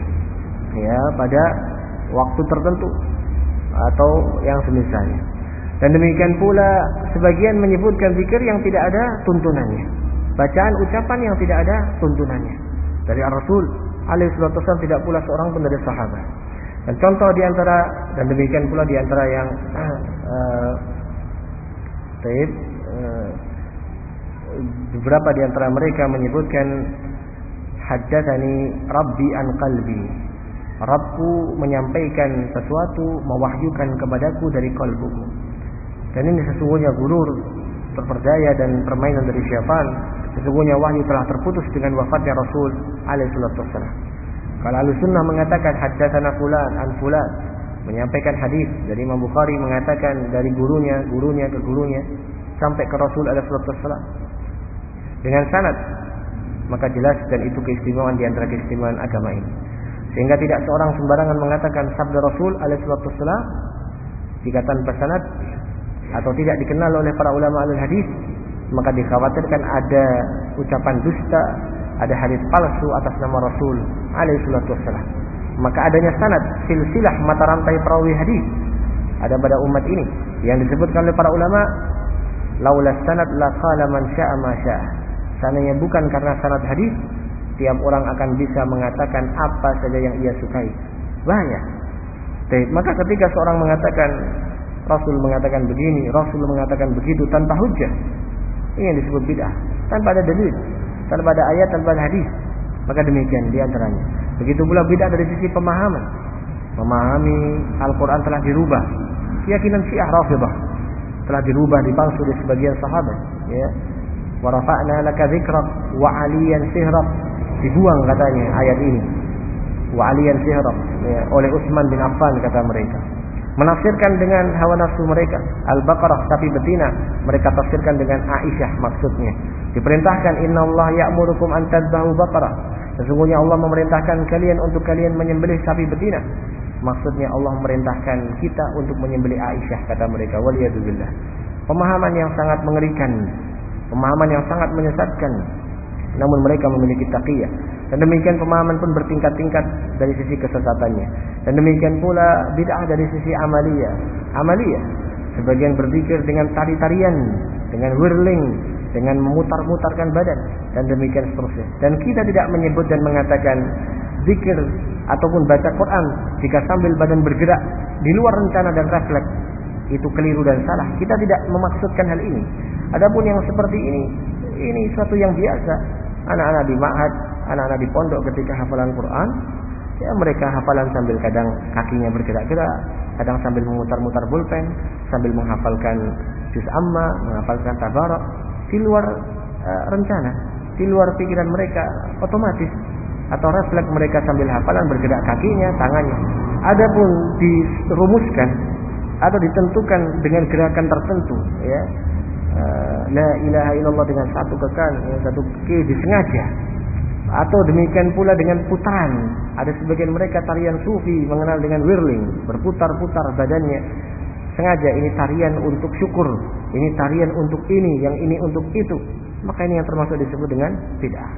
ya pada waktu tertentu atau yang semisalnya. Dan demikian pula sebagian menyebutkan zikir yang tidak ada tuntunannya, bacaan ucapan yang tidak ada tuntunannya dari Rasul alaihi wasallam, tidak pula seorang pun dari sahabat. Dan contoh di antara, dan demikian pula di antara yang uh, taib, uh, beberapa di antara mereka menyebutkan haddatsani rabbi an qalbi, Rabbku menyampaikan sesuatu, mewahyukan kepadaku dari kalbuku. Dan ini sesungguhnya gurur, terperdaya dan permainan dari syaitan. Sesungguhnya wahyu telah terputus dengan wafatnya Rasul alaihi wasallam. Kalau Ahlussunnah mengatakan haddatsana fulan an fulan, menyampaikan hadis dari Imam Bukhari, mengatakan dari gurunya, gurunya ke gurunya sampai ke Rasul alaihi wasallam dengan sanad, maka jelas dan itu keistimewaan di antara keistimewaan agama ini. Sehingga tidak seorang sembarangan mengatakan sabda Rasul alaihi wasallam jika tanpa sanad atau tidak dikenal oleh para ulama al-hadis, maka dikhawatirkan ada ucapan dusta, ada hadis palsu atas nama Rasul alaihi wasallam. Maka adanya sanad, silsilah mata rantai perawi hadis ada pada umat ini yang disebutkan oleh para ulama, laula sanad laqala man syaa ma syaa. Seandainya bukan karena sanad hadis, tiap orang akan bisa mengatakan apa saja yang ia sukai. Bahaya. Baik, maka ketika seorang mengatakan Rasul mengatakan begini, Rasul mengatakan begitu tanpa hujjah, ini yang disebut bid'ah, tanpa ada dalil, tanpa ada ayat, tanpa ada hadis, maka demikian di antaranya. Begitu pula bid'ah dari sisi pemahaman, memahami Al-Quran telah dirubah, keyakinan Syiah Rafidhah telah dirubah, dipalsu di sebagian sahabat, ya. Wa rafa'na laka dzikrak wa 'aliyan sihrak, dibuang katanya ayat ini, wa 'aliyan sihrak, ya, oleh Utsman bin Affan kata mereka. menafsirkan dengan hawa nafsu mereka. Al-Baqarah sapi betina, mereka tafsirkan dengan Aisyah maksudnya. Diperintahkan innallaha ya'murukum an tadbahu baqarah. Sesungguhnya Allah memerintahkan kalian untuk kalian menyembelih sapi betina. Maksudnya Allah memerintahkan kita untuk menyembelih Aisyah, kata mereka. Waliyadzubillah. Pemahaman yang sangat mengerikan, pemahaman yang sangat menyesatkan. Namun mereka memiliki taqiyah. Dan demikian pemahaman pun bertingkat-tingkat dari sisi kesesatannya. Dan demikian pula bid'ah dari sisi amaliyah. Amaliyah, sebagian berzikir dengan tari-tarian, dengan whirling, dengan memutar-mutarkan badan, dan demikian seterusnya. Dan kita tidak menyebut dan mengatakan zikir ataupun baca Quran jika sambil badan bergerak di luar rencana dan refleks itu keliru dan salah. Kita tidak memaksudkan hal ini. Adapun yang seperti ini, ini suatu yang biasa. Anak-anak di ma'had, anak-anak di pondok ketika hafalan Quran, ya mereka hafalan sambil kadang kakinya bergerak-gerak, kadang sambil memutar-mutar pulpen, sambil menghafalkan juz amma, menghafalkan tabarak, di luar uh, rencana, di luar pikiran mereka otomatis, atau refleks mereka sambil hafalan bergerak kakinya, tangannya. Adapun dirumuskan atau ditentukan dengan gerakan tertentu, ya, uh, la ilaha illallah dengan satu kekan, ya, satu ke disengaja, atau demikian pula dengan putaran. Ada sebagian mereka tarian sufi mengenal dengan whirling, berputar-putar badannya. Sengaja ini tarian untuk syukur, ini tarian untuk ini, yang ini untuk itu. Maka ini yang termasuk disebut dengan bid'ah.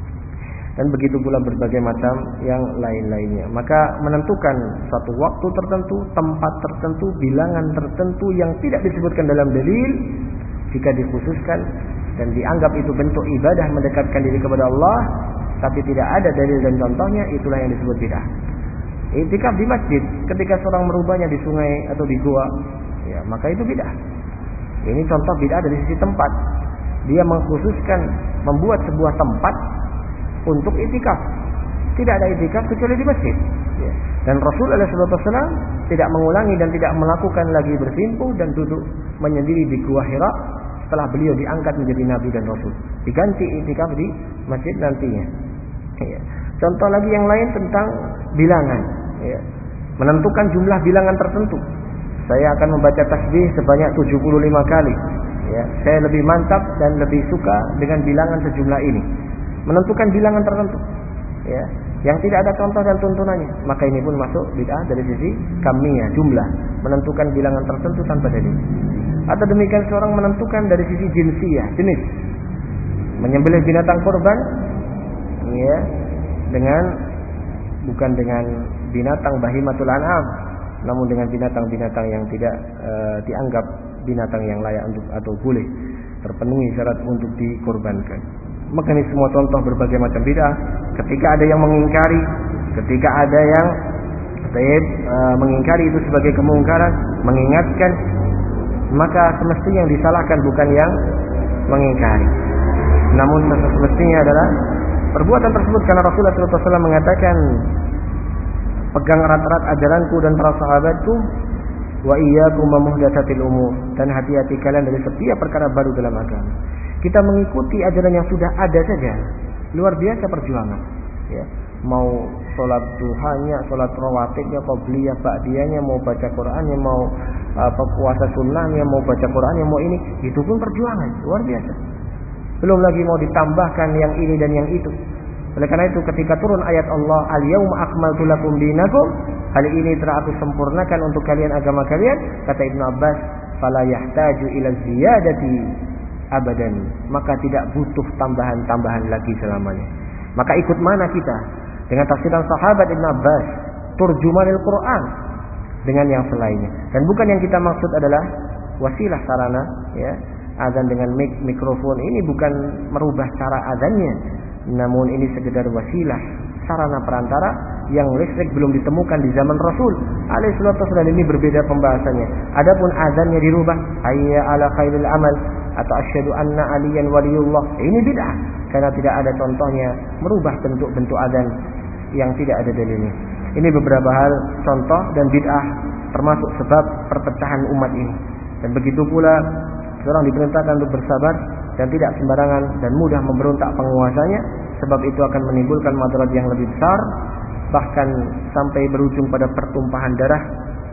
Dan begitu pula berbagai macam yang lain-lainnya. Maka menentukan suatu waktu tertentu, tempat tertentu, bilangan tertentu yang tidak disebutkan dalam dalil, jika dikhususkan dan dianggap itu bentuk ibadah mendekatkan diri kepada Allah, tapi tidak ada dalil dan contohnya, itulah yang disebut bid'ah. Iktikaf di masjid, ketika seorang merubahnya di sungai atau di gua, ya maka itu bid'ah. Ini contoh bid'ah dari sisi tempat. Dia mengkhususkan membuat sebuah tempat untuk iktikaf. Tidak ada iktikaf kecuali di masjid. Ya. Dan Rasul alaihi wasallam tidak mengulangi dan tidak melakukan lagi bersimpuh dan duduk menyendiri di gua Hira setelah beliau diangkat menjadi nabi dan rasul. Diganti iktikaf di masjid nantinya. Ya. Contoh lagi yang lain tentang bilangan, ya. Menentukan jumlah bilangan tertentu. Saya akan membaca tasbih sebanyak tujuh puluh lima kali, ya. Saya lebih mantap dan lebih suka dengan bilangan sejumlah ini. Menentukan bilangan tertentu, ya, yang tidak ada contoh dan tuntunannya, maka ini pun masuk bid'ah dari sisi kamiyah, jumlah, menentukan bilangan tertentu tanpa dalil. Atau demikian seorang menentukan dari sisi jinsiyah, jenis, menyembelih binatang kurban, ya, dengan bukan dengan binatang bahimatul an'am, namun dengan binatang-binatang yang tidak e, dianggap binatang yang layak untuk atau boleh terpenuhi syarat untuk dikorbankan. Maka ini semua contoh berbagai macam bid'ah. Ketika ada yang mengingkari, ketika ada yang taib, e, mengingkari itu sebagai kemungkaran, mengingatkan, maka semestinya yang disalahkan bukan yang mengingkari, namun semestinya adalah perbuatan tersebut, karena Rasulullah shallallahu alaihi wasallam mengatakan, pegang erat-erat ajaranku dan para sahabatku, wa iyyakum wa muhdatsatil umur, dan hati-hati kalian dari setiap perkara baru dalam agama. Kita mengikuti ajaran yang sudah ada saja, luar biasa perjuangan, ya. Mau sholat duhanya, sholat rawatibnya, qabliyah, ba'diyahnya, mau baca Qur'annya, mau apa, puasa sunnahnya, mau baca Qur'annya, mau ini, itu pun perjuangan luar biasa. Belum lagi mau ditambahkan yang ini dan yang itu. Oleh karena itu ketika turun ayat Allah, al-yauma akmaltu lakum dinakum, hari ini telah aku sempurnakan untuk kalian agama kalian, kata Ibnu Abbas, fala yahtaju ila ziyadati abadan, maka tidak butuh tambahan-tambahan lagi selamanya. Maka ikut mana kita? Dengan tafsiran sahabat Ibnu Abbas, turjumanil Quran, dengan yang selainnya. Dan bukan yang kita maksud adalah wasilah sarana, ya. Azan dengan mik, mikrofon ini bukan merubah cara azannya, namun ini sekedar wasilah, sarana perantara yang listrik belum ditemukan di zaman Rasul alaihi wasallam. Ini berbeda pembahasannya. Adapun azannya dirubah, hayya ala khairil amal atau asyhadu anna aliyan waliyullah, ini bid'ah karena tidak ada contohnya merubah bentuk-bentuk azan yang tidak ada dalilnya. Ini beberapa hal contoh dan bid'ah termasuk sebab perpecahan umat ini. Dan begitu pula seorang diperintahkan untuk bersabar dan tidak sembarangan dan mudah memberontak penguasanya, sebab itu akan menimbulkan madarat yang lebih besar, bahkan sampai berujung pada pertumpahan darah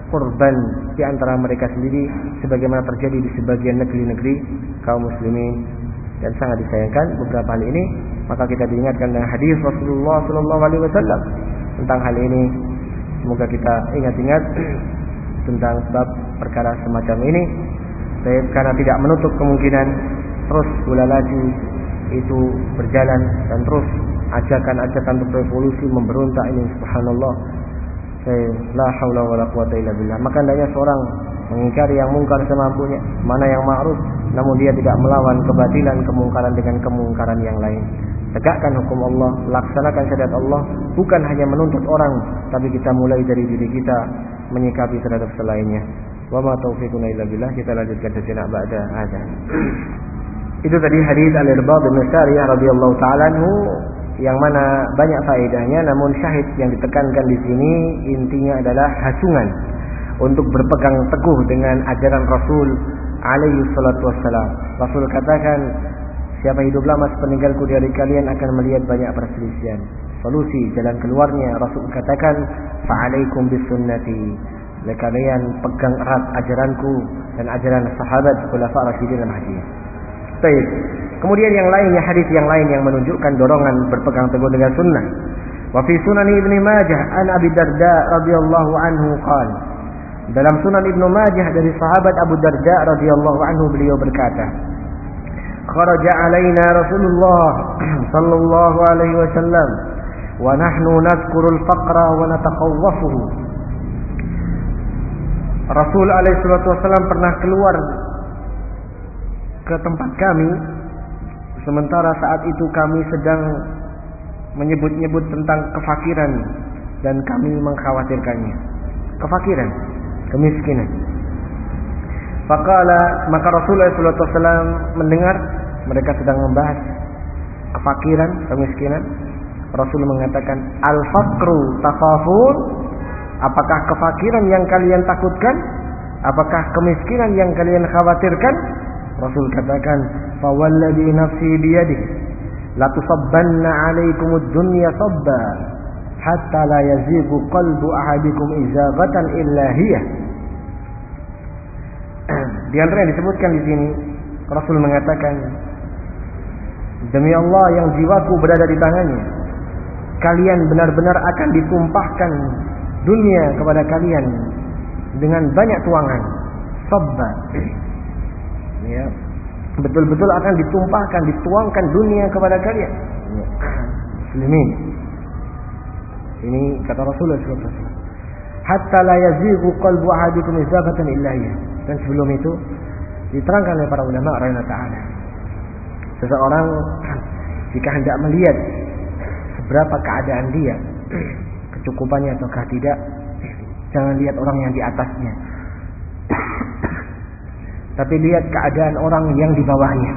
korban di antara mereka sendiri sebagaimana terjadi di sebagian negeri-negeri kaum muslimin. Dan sangat disayangkan beberapa hal ini, maka kita diingatkan dengan hadis Rasulullah sallallahu alaihi wasallam tentang hal ini. Semoga kita ingat-ingat tentang sebab perkara semacam ini, karena tidak menutup kemungkinan terus bola laju itu berjalan dan terus ajakan-ajakan untuk revolusi memberontak ini, subhanallah. Saya la haula wala quwata illa billah. Maka hendaknya seorang mengingkari yang mungkar semampunya, mana yang ma'ruf, namun dia tidak melawan kebatilan, kemungkaran dengan kemungkaran yang lain. Tegakkan hukum Allah, laksanakan syariat Allah, bukan hanya menuntut orang, tapi kita mulai dari diri kita menyikapi terhadap selainnya. Wa ma taufiquna illa billah. Kita lanjutkan sejenak ba'da adzan. Itu tadi hadis Al-Irbad bin Sariyah radhiyallahu ta'ala anhu, yang mana banyak faedahnya, namun syahid yang ditekankan di sini intinya adalah hasungan untuk berpegang teguh dengan ajaran Rasul alaihi salatu wassalam. Rasul katakan, siapa hidup lama sepeninggalku dari kalian akan melihat banyak perselisihan. Solusi jalan keluarnya, Rasul katakan, fa'alaikum bisunnati. Kalian pegang erat ajaranku dan ajaran sahabat khulafa rasyidin al-mahdiyyin. Baik. Kemudian yang lainnya, hadis yang lain yang menunjukkan dorongan berpegang teguh dengan sunnah. Wa fi Sunan Ibnu Majah an Abi Darda radhiyallahu anhu qala. Dalam Sunan Ibnu Majah dari sahabat Abu Darda radhiyallahu anhu, beliau berkata, kharaja alaina Rasulullah sallallahu alaihi wasallam wa nahnu nadhkurul faqra wa nataqawwafuhu. Rasul alaihi salatu wasallam pernah keluar ke tempat kami, sementara saat itu kami sedang menyebut-nyebut tentang kefakiran dan kami mengkhawatirkannya. Kefakiran, kemiskinan. Faqala, maka Rasulullah sallallahu alaihi wasallam mendengar mereka sedang membahas kefakiran, kemiskinan. Rasul mengatakan, al-faqru takhafun? Apakah kefakiran yang kalian takutkan? Apakah kemiskinan yang kalian khawatirkan? Rasul katakan, fawalladhi nafsi biyadihi la tusabbanna 'alaikumud dunya sabba hatta la yazighu qalbu ahadikum izaghatan illa hiya. Di antara yang disebutkan di sini, Rasul mengatakan, demi Allah yang jiwaku berada di tangannya, kalian benar-benar akan ditumpahkan dunia kepada kalian dengan banyak tuangan. Sabba, ya, betul-betul akan ditumpahkan, dituangkan dunia kepada kalian, ya. Muslimin. Ini kata Rasulullah sallallahu alaihi wasallam. Hatta la yazighu qalbu ahadikum izaghatan illa hiya. Dan sebelum itu diterangkan oleh para ulama rahimahullah ta'ala, seseorang jika hendak melihat seberapa keadaan dia, kecukupannya ataukah tidak, jangan lihat orang yang di atasnya, tapi lihat keadaan orang yang di bawahnya.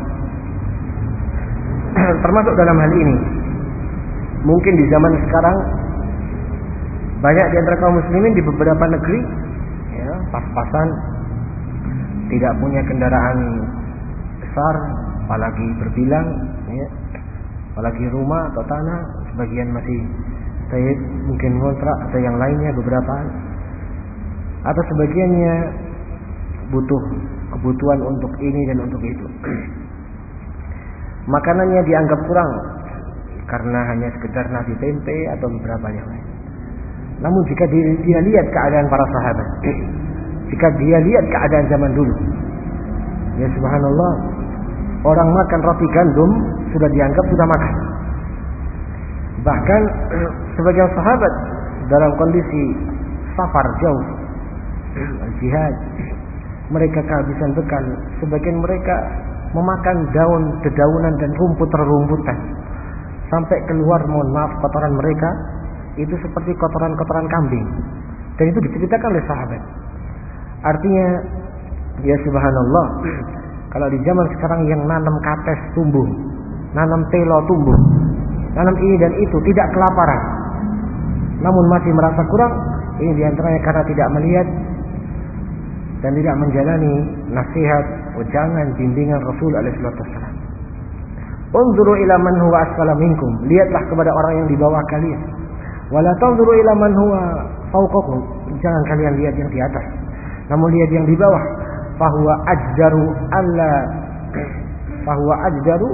Termasuk dalam hal ini, mungkin di zaman sekarang banyak di antara kaum muslimin di beberapa negeri, ya, pas-pasan, tidak punya kendaraan besar, apalagi berbilang, ya, apalagi rumah atau tanah, sebagian masih saya mungkin kontrak atau yang lainnya beberapa, atau sebagiannya butuh kebutuhan untuk ini dan untuk itu. Makanannya dianggap kurang karena hanya sekedar nasi tempe atau beberapa yang lain. Namun jika dia, dia lihat keadaan para sahabat, jika dia lihat keadaan zaman dulu, ya subhanallah, orang makan roti gandum sudah dianggap sudah makan. Bahkan sebagian sahabat dalam kondisi safar jauh, jihad, mereka kehabisan bekal. Sebagian mereka memakan daun dedaunan dan rumput-rumputan sampai keluar, mohon maaf, kotoran mereka itu seperti kotoran-kotoran kambing. Dan itu diceritakan oleh sahabat. Artinya, ya subhanallah, kalau di zaman sekarang yang nanam kates tumbuh, nanam telo tumbuh, nanam ini dan itu, tidak kelaparan, namun masih merasa kurang, ini diantaranya karena tidak melihat dan tidak menjalani nasihat, ujangan, bimbingan Rasul alaihi wasallam. Unzuru ila man huwa asfala minkum, lihatlah kepada orang yang di bawah kalian. Wala tanzuru ila man huwa fauqakum, jangan kalian lihat yang di atas, namun lihat yang di bawah. Fahuwa ajdaru alla fahuwa ajdaru,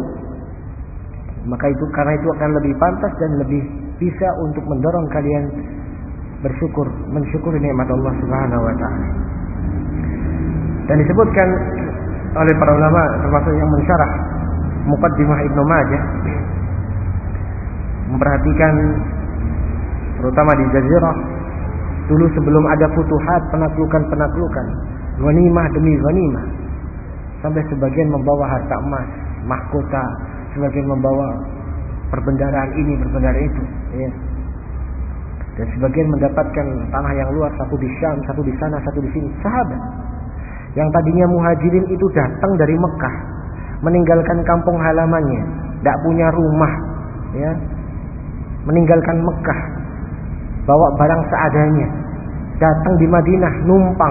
maka itu karena itu akan lebih pantas dan lebih bisa untuk mendorong kalian bersyukur, mensyukuri nikmat Allah Subhanahu wa taala. Dan disebutkan oleh para ulama termasuk yang mensyarah Muqaddimah Ibnu Majah, memperhatikan terutama di Jazirah dulu sebelum ada futuhat, penaklukan-penaklukan, ghanimah demi ghanimah, sampai sebagian membawa harta emas, mahkota, sebagian membawa perbendaharaan ini, perbendaharaan itu, ya. Dan sebagian mendapatkan tanah yang luas, satu di Syam, satu di sana, satu di sini. Sahabat yang tadinya muhajirin itu datang dari Mekah, meninggalkan kampung halamannya, tidak punya rumah, ya, meninggalkan Mekah, bawa barang seadanya, datang di Madinah numpang,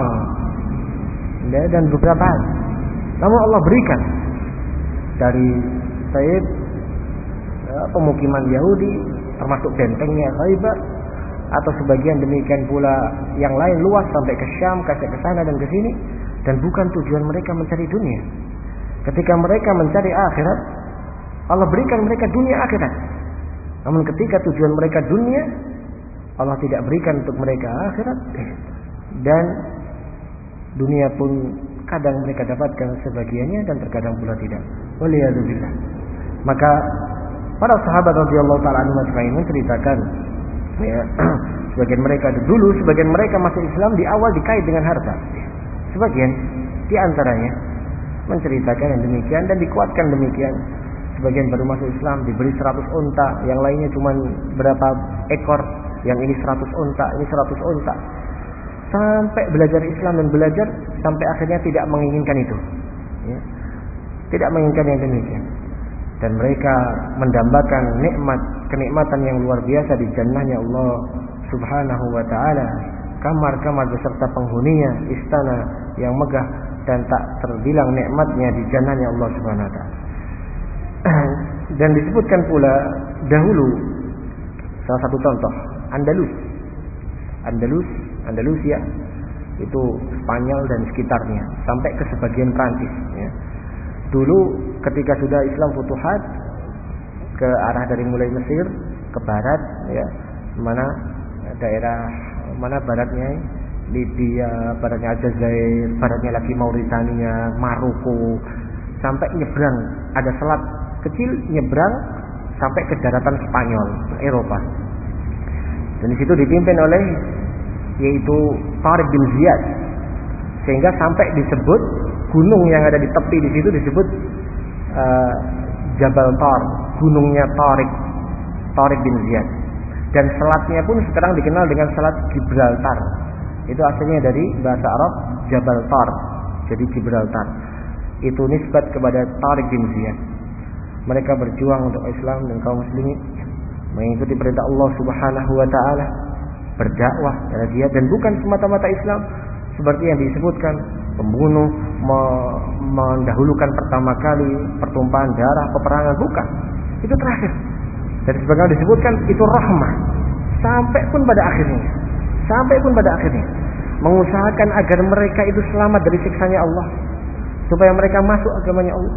ya, dan beberapa hal. Namun Allah berikan dari Said, ya, pemukiman Yahudi, termasuk bentengnya Khaybar, atau sebagian demikian pula yang lain luas sampai ke Syam, ke sana dan ke sini. Dan bukan tujuan mereka mencari dunia. Ketika mereka mencari akhirat, Allah berikan mereka dunia akhirat. Namun ketika tujuan mereka dunia, Allah tidak berikan untuk mereka akhirat. Dan dunia pun kadang mereka dapatkan sebagiannya dan terkadang pula tidak. Waliyadzubillah. Maka para sahabat radhiyallahu taala anhum ajma'in menceritakan, ya, sebagian mereka dulu, sebagian mereka masuk Islam di awal dikait dengan harta. Sebagian di antaranya menceritakan yang demikian dan dikuatkan demikian. Sebagian baru masuk Islam diberi seratus unta, yang lainnya cuma berapa ekor, yang ini seratus unta, ini seratus unta. Sampai belajar Islam dan belajar sampai akhirnya tidak menginginkan itu, ya. Tidak menginginkan yang demikian. Dan mereka mendambakan nikmat, kenikmatan yang luar biasa di jannahnya Allah Subhanahu wa taala. Kamar-kamar beserta penghuninya, istana yang megah dan tak terbilang nikmatnya di jannahnya Allah Subhanahu wa taala. Dan disebutkan pula dahulu salah satu contoh Andalus. Andalus, Andalusia itu Spanyol dan sekitarnya sampai ke sebagian Prancis, ya. Dulu ketika sudah Islam futuhat ke arah dari mulai Mesir ke barat, ya, mana daerah mana baratnya Libya, baratnya Aljazair, baratnya lagi Mauritania, Maroko, sampai nyebrang ada selat kecil nyebrang sampai ke daratan Spanyol, Eropa. Dan di situ dipimpin oleh yaitu Tariq bin Ziyad, sehingga sampai disebut gunung yang ada di tepi di situ disebut uh, Jabal Tar, gunungnya Tariq, Tariq bin Ziyad. Dan selatnya pun sekarang dikenal dengan selat Gibraltar. Itu aslinya dari bahasa Arab Jabal Tar, jadi Gibraltar. Itu nisbat kepada Tariq bin Ziyad. Mereka berjuang untuk Islam dan kaum muslimin, mengikuti perintah Allah Subhanahu wa taala, berdakwah kepada dia, dan bukan semata-mata Islam seperti yang disebutkan pembunuh, mendahulukan pertama kali pertumpahan darah, peperangan, bukan. Itu terakhir. Dan sebagaimana disebutkan itu rahmah sampai pun pada akhirnya. Sampai pun pada akhirnya mengusahakan agar mereka itu selamat dari siksanya Allah, supaya mereka masuk agamanya Allah.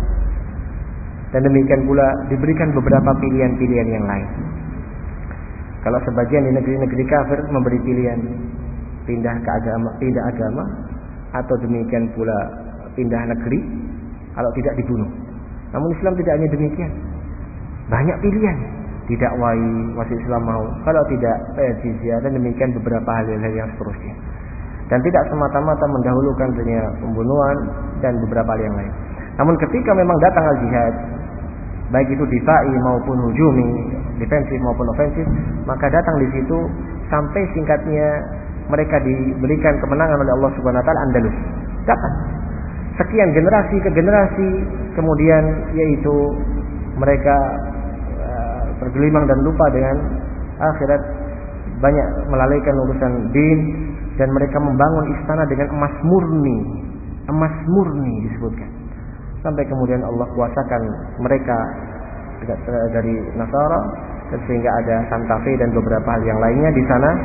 Dan demikian pula diberikan beberapa pilihan-pilihan yang lain. Kalau sebagian di negeri-negeri kafir memberi pilihan pindah ke agama, pindah agama, atau demikian pula pindah negeri, kalau tidak dibunuh. Namun Islam tidak hanya demikian, banyak pilihan. Didakwai masih Islam mau, kalau tidak bayar jizyah, dan demikian beberapa hal-hal yang seterusnya. Dan tidak semata-mata mendahulukan dunia pembunuhan dan beberapa hal yang lain. Namun ketika memang datang al-jihad, baik itu difai maupun hujumi, defensif maupun ofensif, maka datang di situ sampai singkatnya mereka diberikan kemenangan oleh Allah Subhanahu wa taala Andalus. Dapat sekian generasi ke generasi, kemudian yaitu mereka uh, tergelimang dan lupa dengan akhirat, banyak melalaikan urusan din, dan mereka membangun istana dengan emas murni. Emas murni disebutkan. Sampai kemudian Allah kuasakan mereka dari Nasara, dan sehingga ada Santa Fe dan beberapa hal yang lainnya di sana,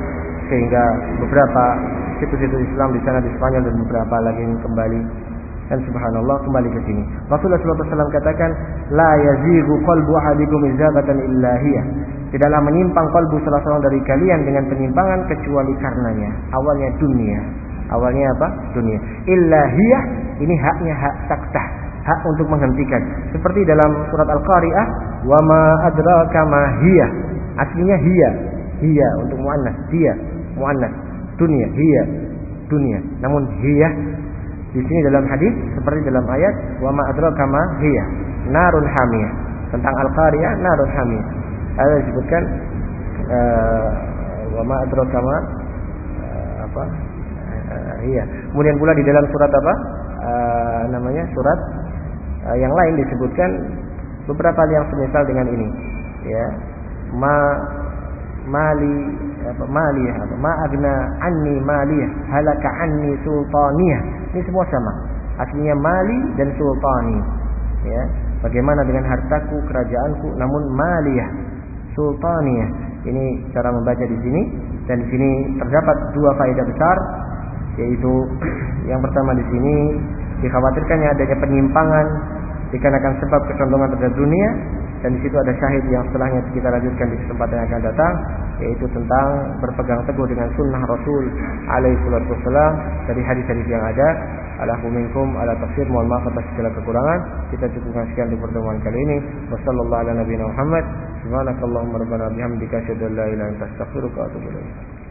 sehingga beberapa situs-situs Islam di sana di Spanyol dan beberapa lagi kembali, dan subhanallah kembali ke sini. Rasulullah shallallahu alaihi wasallam katakan, la yazighu qalbu ahadikum izagatan illa hiya. Tidaklah menyimpang kalbu salah seorang dari kalian dengan penyimpangan kecuali karenanya. Awalnya dunia. Awalnya apa? Dunia. Illa hiya, ini haknya hak taktah, hak untuk menghentikan. Seperti dalam surat Al-Qari'ah, wa ma adraka ma hiya. Aslinya hiya. Hiya untuk muannas, dia muannas. Dunia, hiya, dunia. Namun hiya di sini dalam hadis seperti dalam ayat, wa ma adraka ma hiya, narun hamiyah. Tentang Al-Qari'ah, narun hamiyah. Ada disebutkan uh, wa ma adraka ma uh, apa? Uh, iya. Kemudian pula di dalam surat apa? Uh, namanya surat uh, yang lain disebutkan beberapa yang semisal dengan ini. Ya. Ma mali apa maliyah apa ma agna anni maliyah halaka anni sultaniyah. Ini semua sama. Aslinya mali dan sultani. Ya. Bagaimana dengan hartaku, kerajaanku, namun maliyah, sultaniyah. Ini cara membaca di sini, dan di sini terdapat dua faedah besar, yaitu yang pertama di sini dikhawatirkannya adanya penyimpangan dikarenakan sebab kecondongan terhadap dunia, dan di situ ada syahid yang setelahnya kita lanjutkan di kesempatan yang akan datang, yaitu tentang berpegang teguh dengan sunnah Rasul alaihi salatu wassalam dari hadis-hadis yang ada. Allahu minkum ala tafsir, mohon maaf atas segala kekurangan. Kita cukupkan sekian di pertemuan kali ini. Wassallallahu ala nabiyina Muhammad. Subhanakallahumma rabbana bihamdika asyhadu an la ilaha illa anta astaghfiruka wa atubu ilaik.